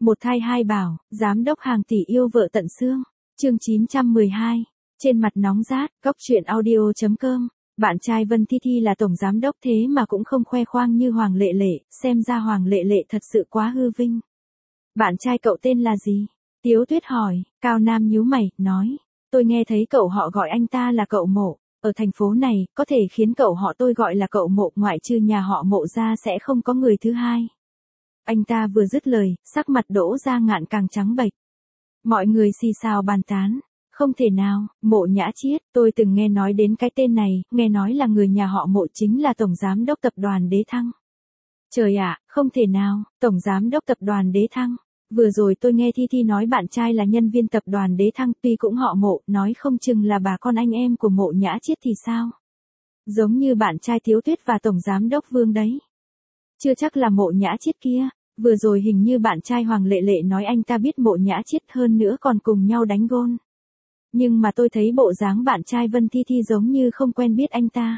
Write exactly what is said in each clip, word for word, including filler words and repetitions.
Một thai hai bảo, giám đốc hàng tỷ yêu vợ tận xương. Chương chín trăm mười hai. Trên mặt nóng rát, góc truyện audio chấm com. Bạn trai Vân Thi Thi là tổng giám đốc thế mà cũng không khoe khoang như Hoàng Lệ Lệ, xem ra Hoàng Lệ Lệ thật sự quá hư vinh. Bạn trai cậu tên là gì? Tiếu Tuyết hỏi. Cao Nam nhíu mày, nói. Tôi nghe thấy cậu họ gọi anh ta là cậu Mộ. Ở thành phố này, có thể khiến cậu họ tôi gọi là cậu Mộ, ngoại trừ nhà họ Mộ ra sẽ không có người thứ hai. Anh ta vừa dứt lời, sắc mặt Đỗ Gia Ngạn càng trắng bệch. Mọi người xì xào bàn tán. Không thể nào, Mộ Nhã Chiết, tôi từng nghe nói đến cái tên này, nghe nói là người nhà họ Mộ chính là tổng giám đốc tập đoàn Đế Thăng. Trời ạ, không thể nào, tổng giám đốc tập đoàn Đế Thăng. Vừa rồi tôi nghe Thi Thi nói bạn trai là nhân viên tập đoàn Đế Thăng, tuy cũng họ Mộ, nói không chừng là bà con anh em của Mộ Nhã Chiết thì sao? Giống như bạn trai Tiếu Tuyết và tổng giám đốc Vương đấy. Chưa chắc là Mộ Nhã Chiết kia, vừa rồi hình như bạn trai Hoàng Lệ Lệ nói anh ta biết Mộ Nhã Chiết, hơn nữa còn cùng nhau đánh gôn. Nhưng mà tôi thấy bộ dáng bạn trai Vân Thi Thi giống như không quen biết anh ta.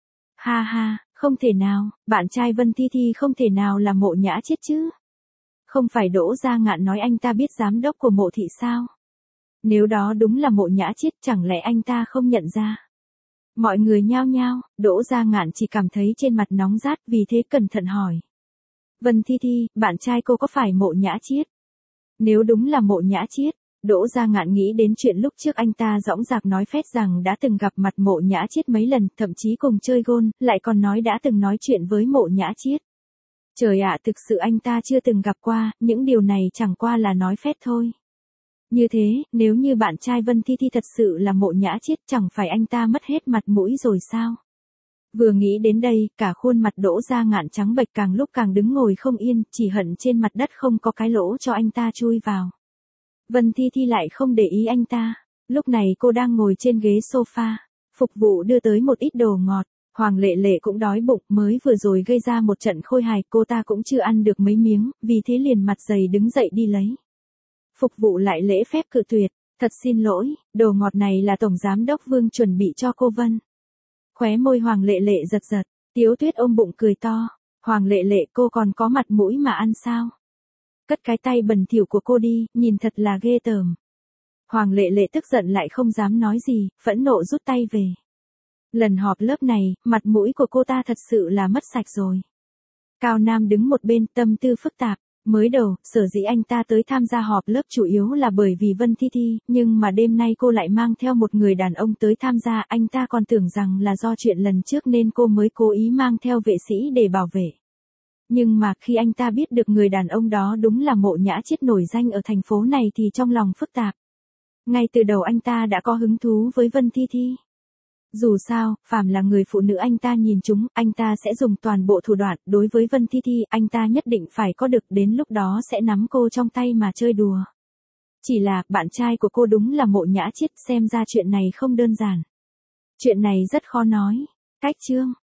Ha ha, không thể nào, bạn trai Vân Thi Thi không thể nào là Mộ Nhã Chiết chứ. Không phải Đỗ Gia Ngạn nói anh ta biết giám đốc của Mộ thị sao? Nếu đó đúng là Mộ Nhã Chiết, chẳng lẽ anh ta không nhận ra? Mọi người nhao nhao, Đỗ Gia Ngạn chỉ cảm thấy trên mặt nóng rát, vì thế cẩn thận hỏi. Vân Thi Thi, bạn trai cô có phải Mộ Nhã Chiết? Nếu đúng là Mộ Nhã Chiết, Đỗ Gia Ngạn nghĩ đến chuyện lúc trước anh ta dõng dạc nói phét rằng đã từng gặp mặt Mộ Nhã Chiết mấy lần, thậm chí cùng chơi gôn, lại còn nói đã từng nói chuyện với Mộ Nhã Chiết. Trời ạ, thực sự anh ta chưa từng gặp qua, những điều này chẳng qua là nói phét thôi. Như thế, nếu như bạn trai Vân Thi Thi thật sự là Mộ Nhã Chiết, chẳng phải anh ta mất hết mặt mũi rồi sao? Vừa nghĩ đến đây, cả khuôn mặt Đỗ Gia Ngạn trắng bệch, càng lúc càng đứng ngồi không yên, chỉ hận trên mặt đất không có cái lỗ cho anh ta chui vào. Vân Thi Thi lại không để ý anh ta. Lúc này cô đang ngồi trên ghế sofa, phục vụ đưa tới một ít đồ ngọt. Hoàng Lệ Lệ cũng đói bụng, mới vừa rồi gây ra một trận khôi hài, cô ta cũng chưa ăn được mấy miếng, vì thế liền mặt dày đứng dậy đi lấy. Phục vụ lại lễ phép cự tuyệt. Thật xin lỗi, đồ ngọt này là tổng giám đốc Vương chuẩn bị cho cô Vân. Khóe môi Hoàng Lệ Lệ giật giật, Tiếu Tuyết ôm bụng cười to. Hoàng Lệ Lệ, cô còn có mặt mũi mà ăn sao? Cất cái tay bẩn thỉu của cô đi, nhìn thật là ghê tởm. Hoàng Lệ Lệ tức giận lại không dám nói gì, phẫn nộ rút tay về. Lần họp lớp này, mặt mũi của cô ta thật sự là mất sạch rồi. Cao Nam đứng một bên, tâm tư phức tạp. Mới đầu, sở dĩ anh ta tới tham gia họp lớp chủ yếu là bởi vì Vân Thi Thi, nhưng mà đêm nay cô lại mang theo một người đàn ông tới tham gia, anh ta còn tưởng rằng là do chuyện lần trước nên cô mới cố ý mang theo vệ sĩ để bảo vệ. Nhưng mà khi anh ta biết được người đàn ông đó đúng là Mộ Nhã Chiết nổi danh ở thành phố này thì trong lòng phức tạp. Ngay từ đầu anh ta đã có hứng thú với Vân Thi Thi. Dù sao, phàm là người phụ nữ anh ta nhìn chúng, anh ta sẽ dùng toàn bộ thủ đoạn, đối với Vân Thi Thi, anh ta nhất định phải có được, đến lúc đó sẽ nắm cô trong tay mà chơi đùa. Chỉ là, bạn trai của cô đúng là Mộ Nhã Chiết, xem ra chuyện này không đơn giản. Chuyện này rất khó nói. Cách chương.